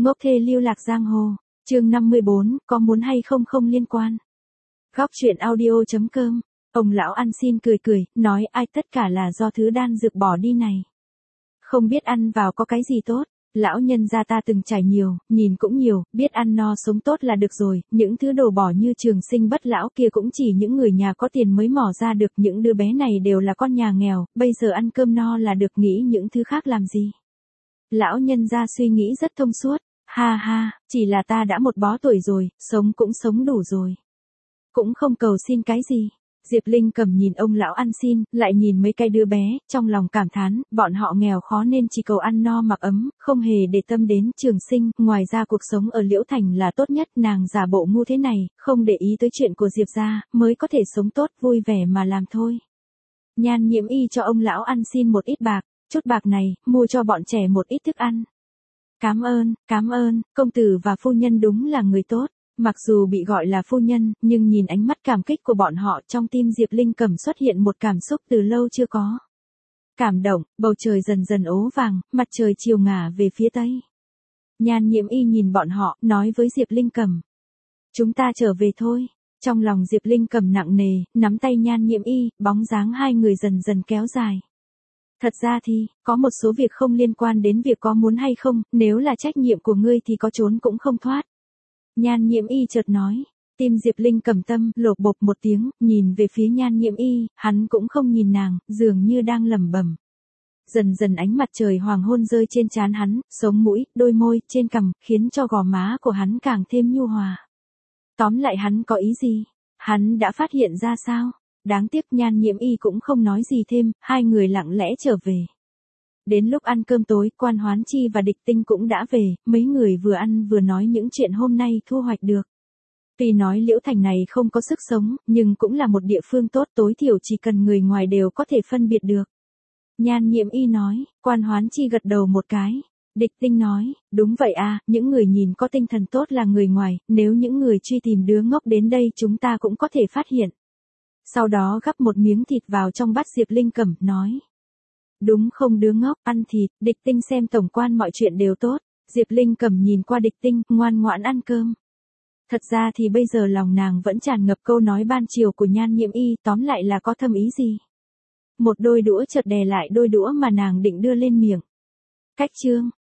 Ngốc thê lưu lạc giang hồ, chương 54, có muốn hay không không liên quan. Góc truyện audio.com, ông lão ăn xin cười cười, nói ai tất cả là do thứ đan dược bỏ đi này. Không biết ăn vào có cái gì tốt, lão nhân gia ta từng trải nhiều, nhìn cũng nhiều, biết ăn no sống tốt là được rồi, những thứ đồ bỏ như trường sinh bất lão kia cũng chỉ những người nhà có tiền mới mò ra được, những đứa bé này đều là con nhà nghèo, bây giờ ăn cơm no là được, nghĩ những thứ khác làm gì. Lão nhân gia suy nghĩ rất thông suốt. Ha ha, chỉ là ta đã một bó tuổi rồi, sống cũng sống đủ rồi. Cũng không cầu xin cái gì. Diệp Linh Cầm nhìn ông lão ăn xin, lại nhìn mấy cái đứa bé, trong lòng cảm thán, bọn họ nghèo khó nên chỉ cầu ăn no mặc ấm, không hề để tâm đến trường sinh, ngoài ra cuộc sống ở Liễu Thành là tốt nhất, nàng giả bộ ngu thế này, không để ý tới chuyện của Diệp gia, mới có thể sống tốt, vui vẻ mà làm thôi. Nhan Nhiễm Y cho ông lão ăn xin một ít bạc, chút bạc này, mua cho bọn trẻ một ít thức ăn. Cảm ơn, công tử và phu nhân đúng là người tốt. Mặc dù bị gọi là phu nhân, nhưng nhìn ánh mắt cảm kích của bọn họ, trong tim Diệp Linh Cầm xuất hiện một cảm xúc từ lâu chưa có. Cảm động, bầu trời dần dần ố vàng, mặt trời chiều ngả về phía tây. Nhan Nhiễm Y nhìn bọn họ, nói với Diệp Linh Cầm. Chúng ta trở về thôi. Trong lòng Diệp Linh Cầm nặng nề, nắm tay Nhan Nhiễm Y, bóng dáng hai người dần dần kéo dài. Thật ra thì, có một số việc không liên quan đến việc có muốn hay không, nếu là trách nhiệm của ngươi thì có trốn cũng không thoát. Nhan Nhiễm Y chợt nói, tim Diệp Linh Cầm tâm, lột bột một tiếng, nhìn về phía Nhan Nhiễm Y, hắn cũng không nhìn nàng, dường như đang lẩm bẩm. Dần dần ánh mặt trời hoàng hôn rơi trên trán hắn, sống mũi, đôi môi, trên cằm, khiến cho gò má của hắn càng thêm nhu hòa. Tóm lại hắn có ý gì? Hắn đã phát hiện ra sao? Đáng tiếc Nhan Nhiễm Y cũng không nói gì thêm, hai người lặng lẽ trở về. Đến lúc ăn cơm tối, Quan Hoán Chi và Địch Tinh cũng đã về, mấy người vừa ăn vừa nói những chuyện hôm nay thu hoạch được. Tuy nói Liễu Thành này không có sức sống, nhưng cũng là một địa phương tốt, tối thiểu chỉ cần người ngoài đều có thể phân biệt được. Nhan Nhiễm Y nói, Quan Hoán Chi gật đầu một cái. Địch Tinh nói, đúng vậy à, những người nhìn có tinh thần tốt là người ngoài, nếu những người truy tìm đứa ngốc đến đây chúng ta cũng có thể phát hiện. Sau đó gắp một miếng thịt vào trong bát Diệp Linh Cầm, nói. Đúng không đứa ngốc, ăn thịt, Địch Tinh xem tổng quan mọi chuyện đều tốt. Diệp Linh Cầm nhìn qua Địch Tinh, ngoan ngoãn ăn cơm. Thật ra thì bây giờ lòng nàng vẫn tràn ngập câu nói ban chiều của Nhan Nhiễm Y, tóm lại là có thâm ý gì. Một đôi đũa chợt đè lại đôi đũa mà nàng định đưa lên miệng. Cách chương,